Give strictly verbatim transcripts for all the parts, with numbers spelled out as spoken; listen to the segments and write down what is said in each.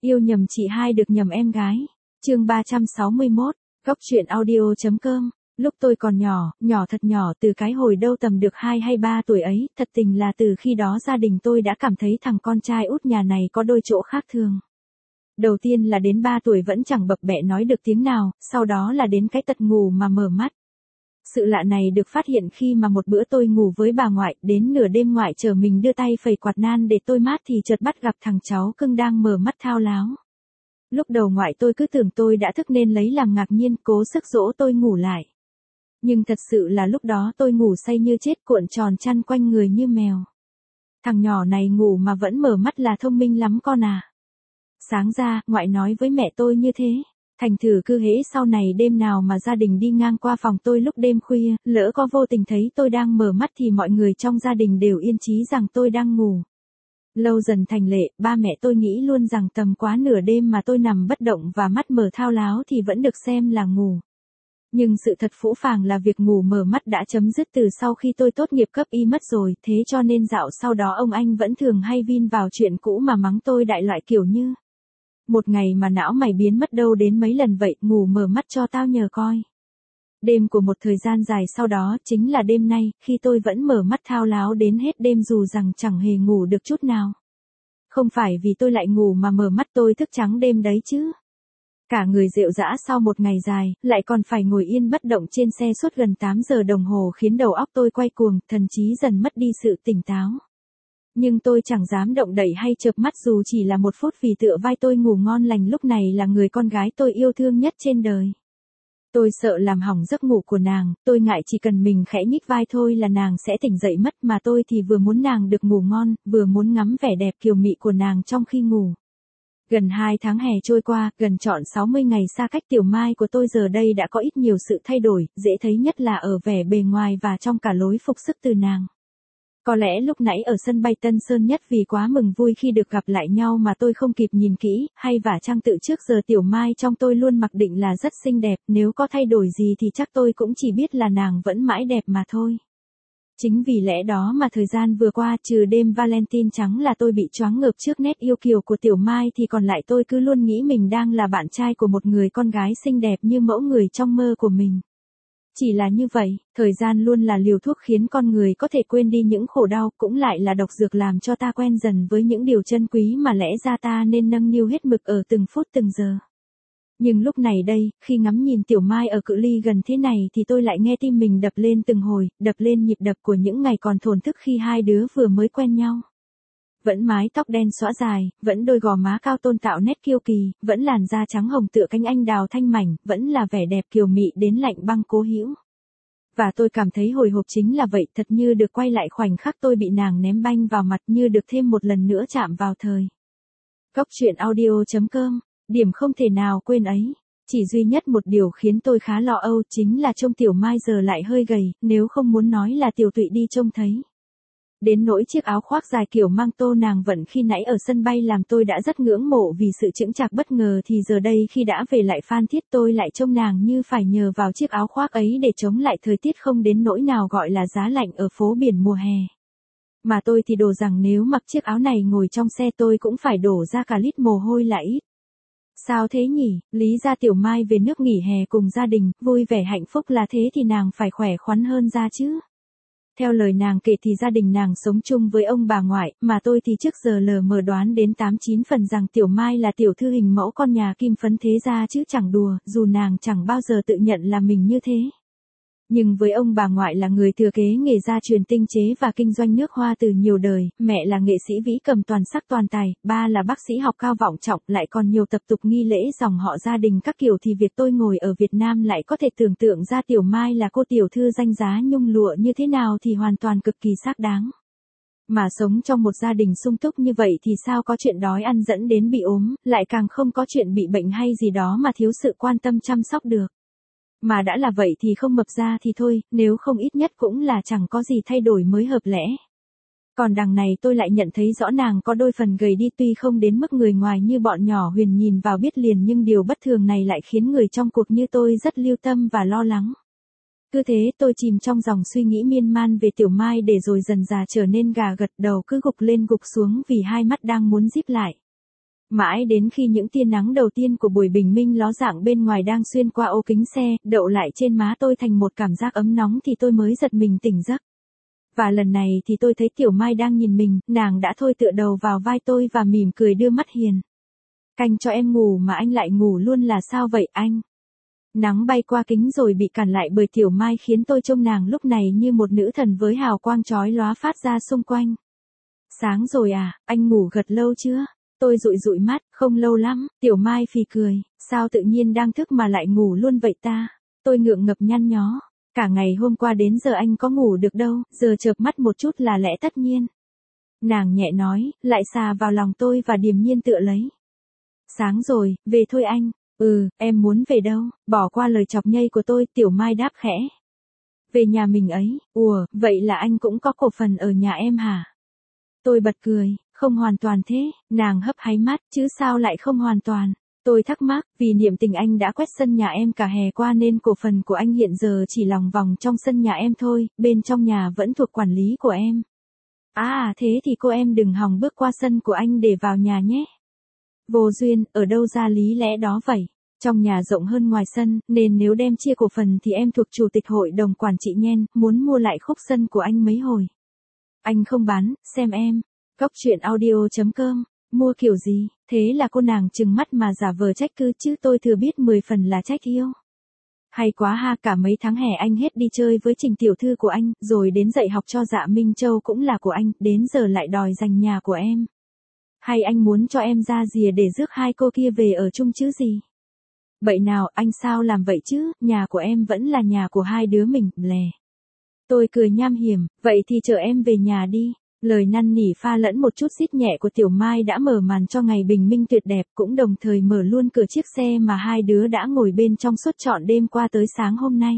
Yêu nhầm chị hai được nhầm em gái. Chương ba trăm sáu mươi mốt, Góc truyện audio.com. Lúc tôi còn nhỏ, nhỏ thật nhỏ, từ cái hồi đâu tầm được hai hay ba tuổi ấy, thật tình là từ khi đó gia đình tôi đã cảm thấy thằng con trai út nhà này có đôi chỗ khác thường. Đầu tiên là đến ba tuổi vẫn chẳng bập bẹ nói được tiếng nào, sau đó là đến cái tật ngủ mà mở mắt. Sự lạ này được phát hiện khi mà một bữa tôi ngủ với bà ngoại, đến nửa đêm ngoại chờ mình đưa tay phẩy quạt nan để tôi mát thì chợt bắt gặp thằng cháu cưng đang mở mắt thao láo. Lúc đầu ngoại tôi cứ tưởng tôi đã thức nên lấy làm ngạc nhiên, cố sức dỗ tôi ngủ lại. Nhưng thật sự là lúc đó tôi ngủ say như chết, cuộn tròn chăn quanh người như mèo. Thằng nhỏ này ngủ mà vẫn mở mắt là thông minh lắm con à. Sáng ra, ngoại nói với mẹ tôi như thế. Thành thử cứ hễ sau này đêm nào mà gia đình đi ngang qua phòng tôi lúc đêm khuya, lỡ có vô tình thấy tôi đang mở mắt thì mọi người trong gia đình đều yên chí rằng tôi đang ngủ. Lâu dần thành lệ, ba mẹ tôi nghĩ luôn rằng tầm quá nửa đêm mà tôi nằm bất động và mắt mở thao láo thì vẫn được xem là ngủ. Nhưng sự thật phũ phàng là việc ngủ mở mắt đã chấm dứt từ sau khi tôi tốt nghiệp cấp y mất rồi, thế cho nên dạo sau đó ông anh vẫn thường hay vin vào chuyện cũ mà mắng tôi đại loại kiểu như: một ngày mà não mày biến mất đâu đến mấy lần vậy, ngủ mở mắt cho tao nhờ coi. Đêm của một thời gian dài sau đó, chính là đêm nay, khi tôi vẫn mở mắt thao láo đến hết đêm dù rằng chẳng hề ngủ được chút nào. Không phải vì tôi lại ngủ mà mở mắt tôi thức trắng đêm đấy chứ. Cả người rệu rã sau một ngày dài, lại còn phải ngồi yên bất động trên xe suốt gần tám giờ đồng hồ khiến đầu óc tôi quay cuồng, thần trí dần mất đi sự tỉnh táo. Nhưng tôi chẳng dám động đậy hay chợp mắt dù chỉ là một phút vì tựa vai tôi ngủ ngon lành lúc này là người con gái tôi yêu thương nhất trên đời. Tôi sợ làm hỏng giấc ngủ của nàng, tôi ngại chỉ cần mình khẽ nhích vai thôi là nàng sẽ tỉnh dậy mất, mà tôi thì vừa muốn nàng được ngủ ngon, vừa muốn ngắm vẻ đẹp kiều mị của nàng trong khi ngủ. Gần hai tháng hè trôi qua, gần trọn sáu mươi ngày xa cách Tiểu Mai của tôi giờ đây đã có ít nhiều sự thay đổi, dễ thấy nhất là ở vẻ bề ngoài và trong cả lối phục sức từ nàng. Có lẽ lúc nãy ở sân bay Tân Sơn Nhất vì quá mừng vui khi được gặp lại nhau mà tôi không kịp nhìn kỹ, hay vả chăng tự trước giờ Tiểu Mai trong tôi luôn mặc định là rất xinh đẹp, nếu có thay đổi gì thì chắc tôi cũng chỉ biết là nàng vẫn mãi đẹp mà thôi. Chính vì lẽ đó mà thời gian vừa qua, trừ đêm Valentine trắng là tôi bị choáng ngợp trước nét yêu kiều của Tiểu Mai thì còn lại tôi cứ luôn nghĩ mình đang là bạn trai của một người con gái xinh đẹp như mẫu người trong mơ của mình. Chỉ là như vậy, thời gian luôn là liều thuốc khiến con người có thể quên đi những khổ đau, cũng lại là độc dược làm cho ta quen dần với những điều chân quý mà lẽ ra ta nên nâng niu hết mực ở từng phút từng giờ. Nhưng lúc này đây, khi ngắm nhìn Tiểu Mai ở cự ly gần thế này thì tôi lại nghe tim mình đập lên từng hồi, đập lên nhịp đập của những ngày còn thổn thức khi hai đứa vừa mới quen nhau. Vẫn mái tóc đen xõa dài, vẫn đôi gò má cao tôn tạo nét kiêu kỳ, vẫn làn da trắng hồng tựa cánh anh đào thanh mảnh, vẫn là vẻ đẹp kiều mị đến lạnh băng cố hữu. Và tôi cảm thấy hồi hộp chính là vậy, thật như được quay lại khoảnh khắc tôi bị nàng ném banh vào mặt, như được thêm một lần nữa chạm vào thời. Góc truyện audio.com, điểm không thể nào quên ấy. Chỉ duy nhất một điều khiến tôi khá lo âu chính là trông Tiểu Mai giờ lại hơi gầy, nếu không muốn nói là tiểu tụy đi trông thấy. Đến nỗi chiếc áo khoác dài kiểu mang tô nàng vận khi nãy ở sân bay làm tôi đã rất ngưỡng mộ vì sự chững chạc bất ngờ, thì giờ đây khi đã về lại Phan Thiết tôi lại trông nàng như phải nhờ vào chiếc áo khoác ấy để chống lại thời tiết không đến nỗi nào gọi là giá lạnh ở phố biển mùa hè. Mà tôi thì đổ rằng nếu mặc chiếc áo này ngồi trong xe tôi cũng phải đổ ra cả lít mồ hôi là ít. Sao thế nhỉ, lý ra Tiểu Mai về nước nghỉ hè cùng gia đình, vui vẻ hạnh phúc là thế thì nàng phải khỏe khoắn hơn ra chứ. Theo lời nàng kể thì gia đình nàng sống chung với ông bà ngoại, mà tôi thì trước giờ lờ mờ đoán đến tám chín phần rằng Tiểu Mai là tiểu thư hình mẫu con nhà kim phấn thế gia chứ chẳng đùa, dù nàng chẳng bao giờ tự nhận là mình như thế. Nhưng với ông bà ngoại là người thừa kế nghề gia truyền tinh chế và kinh doanh nước hoa từ nhiều đời, mẹ là nghệ sĩ vĩ cầm toàn sắc toàn tài, ba là bác sĩ học cao vọng trọng, lại còn nhiều tập tục nghi lễ dòng họ gia đình các kiểu, thì việc tôi ngồi ở Việt Nam lại có thể tưởng tượng ra Tiểu Mai là cô tiểu thư danh giá nhung lụa như thế nào thì hoàn toàn cực kỳ xác đáng. Mà sống trong một gia đình sung túc như vậy thì sao có chuyện đói ăn dẫn đến bị ốm, lại càng không có chuyện bị bệnh hay gì đó mà thiếu sự quan tâm chăm sóc được. Mà đã là vậy thì không mập ra thì thôi, nếu không ít nhất cũng là chẳng có gì thay đổi mới hợp lẽ. Còn đằng này tôi lại nhận thấy rõ nàng có đôi phần gầy đi, tuy không đến mức người ngoài như bọn nhỏ Huyền nhìn vào biết liền, nhưng điều bất thường này lại khiến người trong cuộc như tôi rất lưu tâm và lo lắng. Cứ thế tôi chìm trong dòng suy nghĩ miên man về Tiểu Mai để rồi dần dà trở nên gà gật, đầu cứ gục lên gục xuống vì hai mắt đang muốn díp lại. Mãi đến khi những tia nắng đầu tiên của buổi bình minh ló dạng bên ngoài đang xuyên qua ô kính xe, đậu lại trên má tôi thành một cảm giác ấm nóng thì tôi mới giật mình tỉnh giấc. Và lần này thì tôi thấy Tiểu Mai đang nhìn mình, nàng đã thôi tựa đầu vào vai tôi và mỉm cười đưa mắt hiền. Canh cho em ngủ mà anh lại ngủ luôn là sao vậy anh? Nắng bay qua kính rồi bị cản lại bởi Tiểu Mai khiến tôi trông nàng lúc này như một nữ thần với hào quang chói lóa phát ra xung quanh. Sáng rồi à, anh ngủ gật lâu chưa? Tôi dụi dụi mắt, không lâu lắm. Tiểu Mai phì cười, sao tự nhiên đang thức mà lại ngủ luôn vậy ta? Tôi ngượng ngập nhăn nhó. Cả ngày hôm qua đến giờ anh có ngủ được đâu, giờ chợp mắt một chút là lẽ tất nhiên. Nàng nhẹ nói, lại xà vào lòng tôi và điềm nhiên tựa lấy. Sáng rồi, về thôi anh. Ừ, em muốn về đâu? Bỏ qua lời chọc nhây của tôi, Tiểu Mai đáp khẽ. Về nhà mình ấy. Ủa, vậy là anh cũng có cổ phần ở nhà em hả? Tôi bật cười, không hoàn toàn thế. Nàng hấp háy mắt, chứ sao lại không hoàn toàn? Tôi thắc mắc, vì niệm tình anh đã quét sân nhà em cả hè qua nên cổ phần của anh hiện giờ chỉ lòng vòng trong sân nhà em thôi, bên trong nhà vẫn thuộc quản lý của em. À, à thế thì cô em đừng hòng bước qua sân của anh để vào nhà nhé. Vô duyên, ở đâu ra lý lẽ đó vậy? Trong nhà rộng hơn ngoài sân, nên nếu đem chia cổ phần thì em thuộc chủ tịch hội đồng quản trị nhen, muốn mua lại khúc sân của anh mấy hồi. Anh không bán, xem em. Góc truyện audio chấm com. Mua kiểu gì? Thế là cô nàng trừng mắt mà giả vờ trách cứ chứ tôi thừa biết mười phần là trách yêu. Hay quá ha, cả mấy tháng hè anh hết đi chơi với Trình tiểu thư của anh, rồi đến dạy học cho Dạ Minh Châu cũng là của anh, đến giờ lại đòi giành nhà của em. Hay anh muốn cho em ra rìa để rước hai cô kia về ở chung chứ gì? Vậy nào, anh sao làm vậy chứ, nhà của em vẫn là nhà của hai đứa mình, lè. Tôi cười nham hiểm, vậy thì chờ em về nhà đi. Lời năn nỉ pha lẫn một chút xít nhẹ của Tiểu Mai đã mở màn cho ngày bình minh tuyệt đẹp, cũng đồng thời mở luôn cửa chiếc xe mà hai đứa đã ngồi bên trong suốt trọn đêm qua tới sáng hôm nay.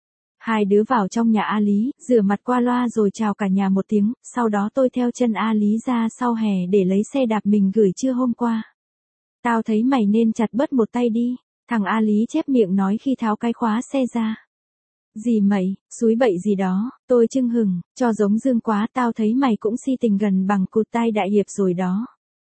Hai đứa vào trong nhà A Lý, rửa mặt qua loa rồi chào cả nhà một tiếng, sau đó tôi theo chân A Lý ra sau hè để lấy xe đạp mình gửi trưa hôm qua. Tao thấy mày nên chặt bớt một tay đi, thằng A Lý chép miệng nói khi tháo cái khóa xe ra. Gì mày, xúi bậy gì đó, tôi chưng hừng, cho giống Dương quá, tao thấy mày cũng si tình gần bằng cụt tai đại hiệp rồi đó.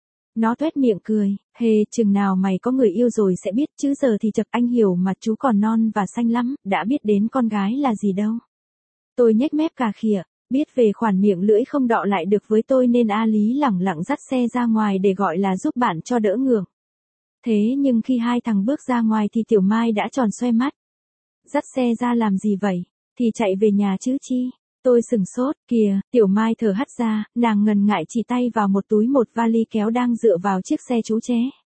Nó tuét miệng cười, hề, chừng nào mày có người yêu rồi sẽ biết, chứ giờ thì chập anh hiểu mà chú còn non và xanh lắm, đã biết đến con gái là gì đâu. Tôi nhếch mép cà khịa, biết về khoản miệng lưỡi không đọ lại được với tôi nên A Lý lẳng lặng dắt xe ra ngoài để gọi là giúp bạn cho đỡ ngượng. Thế nhưng khi hai thằng bước ra ngoài thì Tiểu Mai đã tròn xoe mắt. Dắt xe ra làm gì vậy? Thì chạy về nhà chứ chi? Tôi sừng sốt, kìa, Tiểu Mai thở hắt ra, nàng ngần ngại chỉ tay vào một túi một vali kéo đang dựa vào chiếc xe chú ché.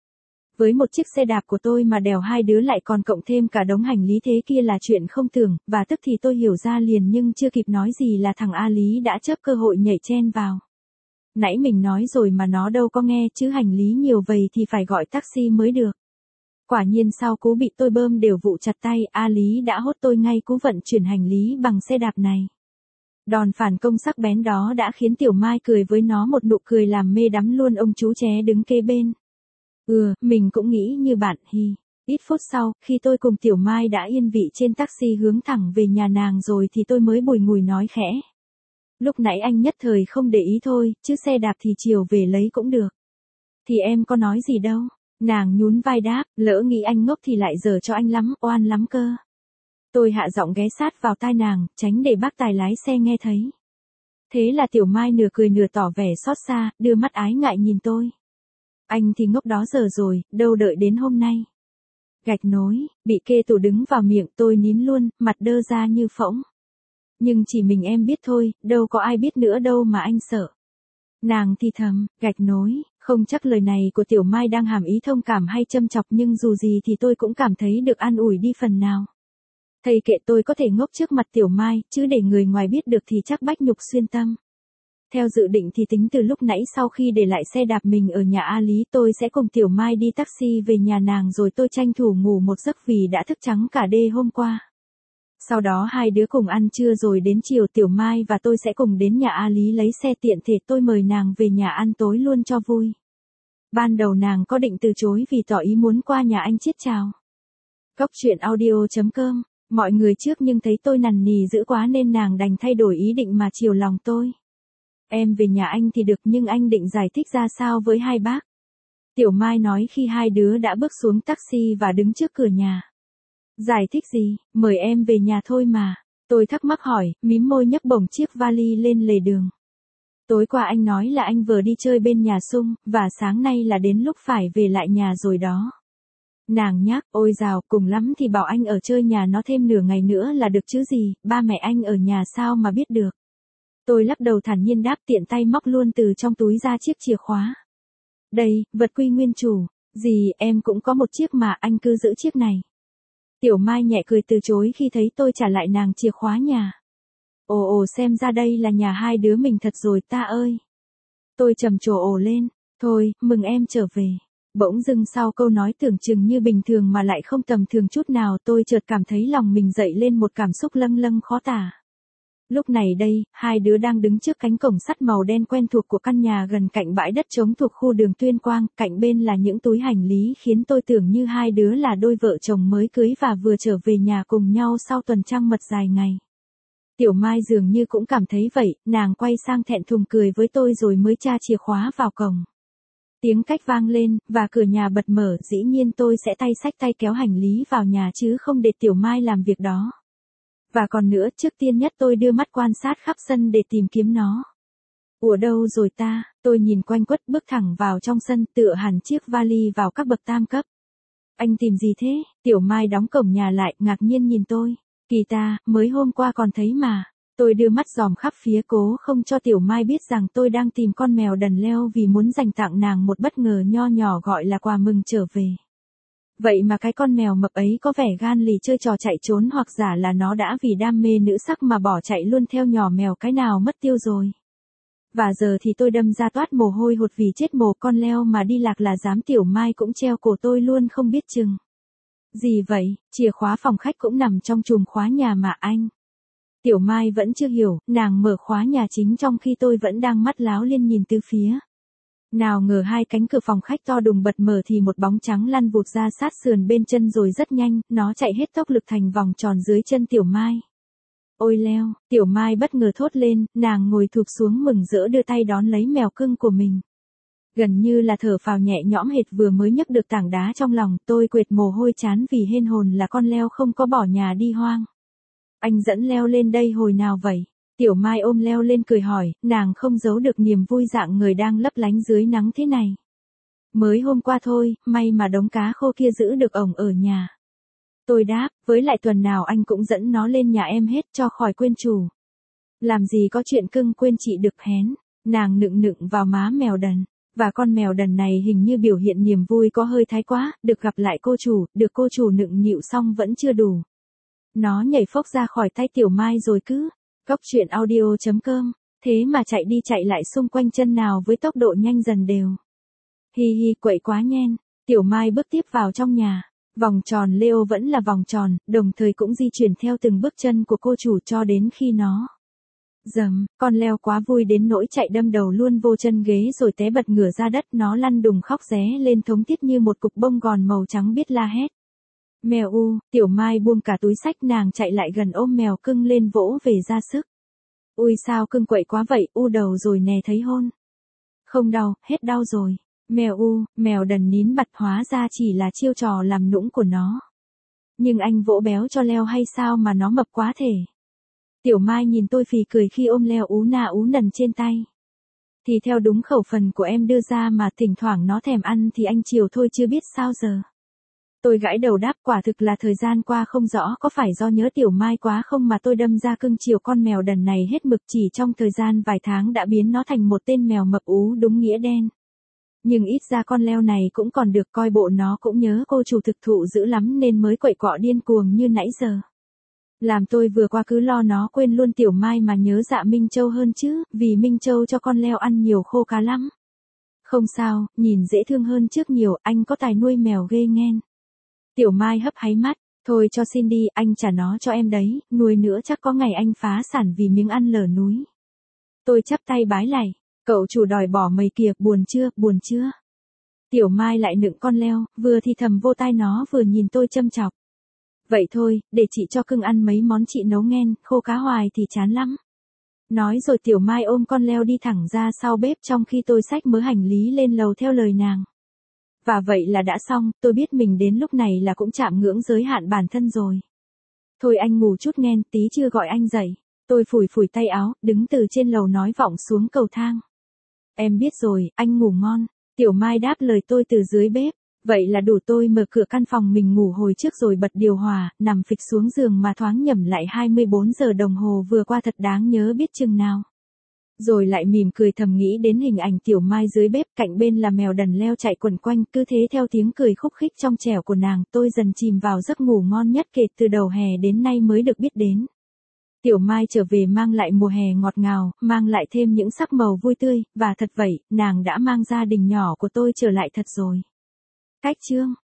Với một chiếc xe đạp của tôi mà đèo hai đứa lại còn cộng thêm cả đống hành lý thế kia là chuyện không tưởng, và tức thì tôi hiểu ra liền nhưng chưa kịp nói gì là thằng A Lý đã chớp cơ hội nhảy chen vào. Nãy mình nói rồi mà nó đâu có nghe, chứ hành lý nhiều vậy thì phải gọi taxi mới được. Quả nhiên sau cú bị tôi bơm đều vụ chặt tay, A Lý đã hốt tôi ngay cú vận chuyển hành lý bằng xe đạp này. Đòn phản công sắc bén đó đã khiến Tiểu Mai cười với nó một nụ cười làm mê đắm luôn ông chú ché đứng kế bên. Ừ, mình cũng nghĩ như bạn, hi. Ít phút sau, khi tôi cùng Tiểu Mai đã yên vị trên taxi hướng thẳng về nhà nàng rồi thì tôi mới bùi ngùi nói khẽ. Lúc nãy anh nhất thời không để ý thôi, chứ xe đạp thì chiều về lấy cũng được. Thì em có nói gì đâu. Nàng nhún vai đáp, lỡ nghĩ anh ngốc thì lại dở cho anh lắm, oan lắm cơ. Tôi hạ giọng ghé sát vào tai nàng, tránh để bác tài lái xe nghe thấy. Thế là Tiểu Mai nửa cười nửa tỏ vẻ xót xa, đưa mắt ái ngại nhìn tôi. Anh thì ngốc đó giờ rồi, đâu đợi đến hôm nay. Gạch nối, bị kê tủ đứng vào miệng tôi nín luôn, mặt đơ ra như phỗng. Nhưng chỉ mình em biết thôi, đâu có ai biết nữa đâu mà anh sợ. Nàng thì thầm, gạch nối, không chắc lời này của Tiểu Mai đang hàm ý thông cảm hay châm chọc nhưng dù gì thì tôi cũng cảm thấy được an ủi đi phần nào. Thầy kệ tôi có thể ngốc trước mặt Tiểu Mai, chứ để người ngoài biết được thì chắc bách nhục xuyên tâm. Theo dự định thì tính từ lúc nãy sau khi để lại xe đạp mình ở nhà A Lý tôi sẽ cùng Tiểu Mai đi taxi về nhà nàng rồi tôi tranh thủ ngủ một giấc vì đã thức trắng cả đêm hôm qua. Sau đó hai đứa cùng ăn trưa rồi đến chiều Tiểu Mai và tôi sẽ cùng đến nhà A Lý lấy xe tiện thể tôi mời nàng về nhà ăn tối luôn cho vui. Ban đầu nàng có định từ chối vì tỏ ý muốn qua nhà anh Chiết chào. Góc truyện audio chấm com, mọi người trước nhưng thấy tôi nằn nì dữ quá nên nàng đành thay đổi ý định mà chiều lòng tôi. Em về nhà anh thì được nhưng anh định giải thích ra sao với hai bác? Tiểu Mai nói khi hai đứa đã bước xuống taxi và đứng trước cửa nhà. Giải thích gì, mời em về nhà thôi mà. Tôi thắc mắc hỏi, mím môi nhấc bổng chiếc vali lên lề đường. Tối qua anh nói là anh vừa đi chơi bên nhà Sung, và sáng nay là đến lúc phải về lại nhà rồi đó. Nàng nhắc, ôi dào, cùng lắm thì bảo anh ở chơi nhà nó thêm nửa ngày nữa là được chứ gì, ba mẹ anh ở nhà sao mà biết được. Tôi lắc đầu thản nhiên đáp, tiện tay móc luôn từ trong túi ra chiếc chìa khóa. Đây, vật quy nguyên chủ, gì em cũng có một chiếc mà, anh cứ giữ chiếc này. Tiểu Mai nhẹ cười từ chối khi thấy tôi trả lại nàng chìa khóa nhà. Ồ ồ, xem ra đây là nhà hai đứa mình thật rồi ta ơi. Tôi trầm trồ ồ lên, thôi, mừng em trở về. Bỗng dưng sau câu nói tưởng chừng như bình thường mà lại không tầm thường chút nào, tôi chợt cảm thấy lòng mình dậy lên một cảm xúc lâng lâng khó tả. Lúc này đây, hai đứa đang đứng trước cánh cổng sắt màu đen quen thuộc của căn nhà gần cạnh bãi đất trống thuộc khu đường Tuyên Quang, cạnh bên là những túi hành lý khiến tôi tưởng như hai đứa là đôi vợ chồng mới cưới và vừa trở về nhà cùng nhau sau tuần trăng mật dài ngày. Tiểu Mai dường như cũng cảm thấy vậy, nàng quay sang thẹn thùng cười với tôi rồi mới tra chìa khóa vào cổng. Tiếng cách vang lên, và cửa nhà bật mở, dĩ nhiên tôi sẽ tay xách tay kéo hành lý vào nhà chứ không để Tiểu Mai làm việc đó. Và còn nữa, trước tiên nhất tôi đưa mắt quan sát khắp sân để tìm kiếm nó. Ủa đâu rồi ta, tôi nhìn quanh quất bước thẳng vào trong sân, tựa hẳn chiếc vali vào các bậc tam cấp. Anh tìm gì thế? Tiểu Mai đóng cổng nhà lại, ngạc nhiên nhìn tôi. Kỳ ta, mới hôm qua còn thấy mà. Tôi đưa mắt dòm khắp phía cố không cho Tiểu Mai biết rằng tôi đang tìm con mèo đần leo vì muốn dành tặng nàng một bất ngờ nho nhỏ gọi là quà mừng trở về. Vậy mà cái con mèo mập ấy có vẻ gan lì chơi trò chạy trốn, hoặc giả là nó đã vì đam mê nữ sắc mà bỏ chạy luôn theo nhỏ mèo cái nào mất tiêu rồi. Và giờ thì tôi đâm ra toát mồ hôi hột vì chết mồ, con leo mà đi lạc là dám Tiểu Mai cũng treo cổ tôi luôn không biết chừng. Gì vậy, chìa khóa phòng khách cũng nằm trong chùm khóa nhà mà anh. Tiểu Mai vẫn chưa hiểu, nàng mở khóa nhà chính trong khi tôi vẫn đang mắt láo liên nhìn từ phía. Nào ngờ hai cánh cửa phòng khách to đùng bật mở thì một bóng trắng lăn vụt ra sát sườn bên chân rồi rất nhanh, nó chạy hết tốc lực thành vòng tròn dưới chân Tiểu Mai. Ôi leo, Tiểu Mai bất ngờ thốt lên, nàng ngồi thụp xuống mừng rỡ đưa tay đón lấy mèo cưng của mình. Gần như là thở phào nhẹ nhõm hệt vừa mới nhấc được tảng đá trong lòng, tôi quệt mồ hôi chán vì hên hồn là con leo không có bỏ nhà đi hoang. Anh dẫn leo lên đây hồi nào vậy? Tiểu Mai ôm leo lên cười hỏi, nàng không giấu được niềm vui dạng người đang lấp lánh dưới nắng thế này. Mới hôm qua thôi, may mà đống cá khô kia giữ được ổng ở nhà. Tôi đáp, với lại tuần nào anh cũng dẫn nó lên nhà em hết cho khỏi quên chủ. Làm gì có chuyện cưng quên chị được hén, nàng nựng nựng vào má mèo đần. Và con mèo đần này hình như biểu hiện niềm vui có hơi thái quá, được gặp lại cô chủ, được cô chủ nựng nịu xong vẫn chưa đủ. Nó nhảy phốc ra khỏi tay Tiểu Mai rồi cứ, cóc truyện audio chấm com, thế mà chạy đi chạy lại xung quanh chân nào với tốc độ nhanh dần đều. Hi hi, quậy quá nhen. Tiểu Mai bước tiếp vào trong nhà. Vòng tròn Leo vẫn là vòng tròn, đồng thời cũng di chuyển theo từng bước chân của cô chủ cho đến khi nó. Dầm, con leo quá vui đến nỗi chạy đâm đầu luôn vô chân ghế rồi té bật ngửa ra đất, nó lăn đùng khóc ré lên thống thiết như một cục bông gòn màu trắng biết la hét. Mèo u, Tiểu Mai buông cả túi xách nàng chạy lại gần ôm mèo cưng lên vỗ về ra sức. Ui sao cưng quậy quá vậy, u đầu rồi nè thấy hôn. Không đau, hết đau rồi. Mèo u, mèo đần nín bặt hóa ra chỉ là chiêu trò làm nũng của nó. Nhưng anh vỗ béo cho leo hay sao mà nó mập quá thể. Tiểu Mai nhìn tôi phì cười khi ôm leo ú na ú nần trên tay. Thì theo đúng khẩu phần của em đưa ra mà thỉnh thoảng nó thèm ăn thì anh chiều thôi chưa biết sao giờ. Tôi gãi đầu đáp, quả thực là thời gian qua không rõ có phải do nhớ Tiểu Mai quá không mà tôi đâm ra cưng chiều con mèo đần này hết mực, chỉ trong thời gian vài tháng đã biến nó thành một tên mèo mập ú đúng nghĩa đen. Nhưng ít ra con leo này cũng còn được, coi bộ nó cũng nhớ cô chủ thực thụ dữ lắm nên mới quậy quọ điên cuồng như nãy giờ. Làm tôi vừa qua cứ lo nó quên luôn Tiểu Mai mà nhớ dạ Minh Châu hơn chứ, vì Minh Châu cho con leo ăn nhiều khô cá lắm. Không sao, nhìn dễ thương hơn trước nhiều, anh có tài nuôi mèo ghê nghen. Tiểu Mai hấp háy mắt, thôi cho xin đi, anh trả nó cho em đấy, nuôi nữa chắc có ngày anh phá sản vì miếng ăn lở núi. Tôi chắp tay bái lạy, cậu chủ đòi bỏ mày kìa, buồn chưa, buồn chưa. Tiểu Mai lại nựng con leo, vừa thì thầm vô tai nó vừa nhìn tôi châm chọc. Vậy thôi, để chị cho cưng ăn mấy món chị nấu nghen, khô cá hoài thì chán lắm. Nói rồi Tiểu Mai ôm con leo đi thẳng ra sau bếp trong khi tôi xách mớ hành lý lên lầu theo lời nàng. Và vậy là đã xong, tôi biết mình đến lúc này là cũng chạm ngưỡng giới hạn bản thân rồi. Thôi anh ngủ chút nghe, tí chưa gọi anh dậy. Tôi phủi phủi tay áo, đứng từ trên lầu nói vọng xuống cầu thang. Em biết rồi, anh ngủ ngon. Tiểu Mai đáp lời tôi từ dưới bếp. Vậy là đủ, tôi mở cửa căn phòng mình ngủ hồi trước rồi bật điều hòa, nằm phịch xuống giường mà thoáng nhẩm lại hai mươi bốn giờ đồng hồ vừa qua thật đáng nhớ biết chừng nào. Rồi lại mỉm cười thầm nghĩ đến hình ảnh Tiểu Mai dưới bếp, cạnh bên là mèo đần leo chạy quần quanh, cứ thế theo tiếng cười khúc khích trong trẻo của nàng, tôi dần chìm vào giấc ngủ ngon nhất kể từ đầu hè đến nay mới được biết đến. Tiểu Mai trở về mang lại mùa hè ngọt ngào, mang lại thêm những sắc màu vui tươi, và thật vậy, nàng đã mang gia đình nhỏ của tôi trở lại thật rồi. Cách chương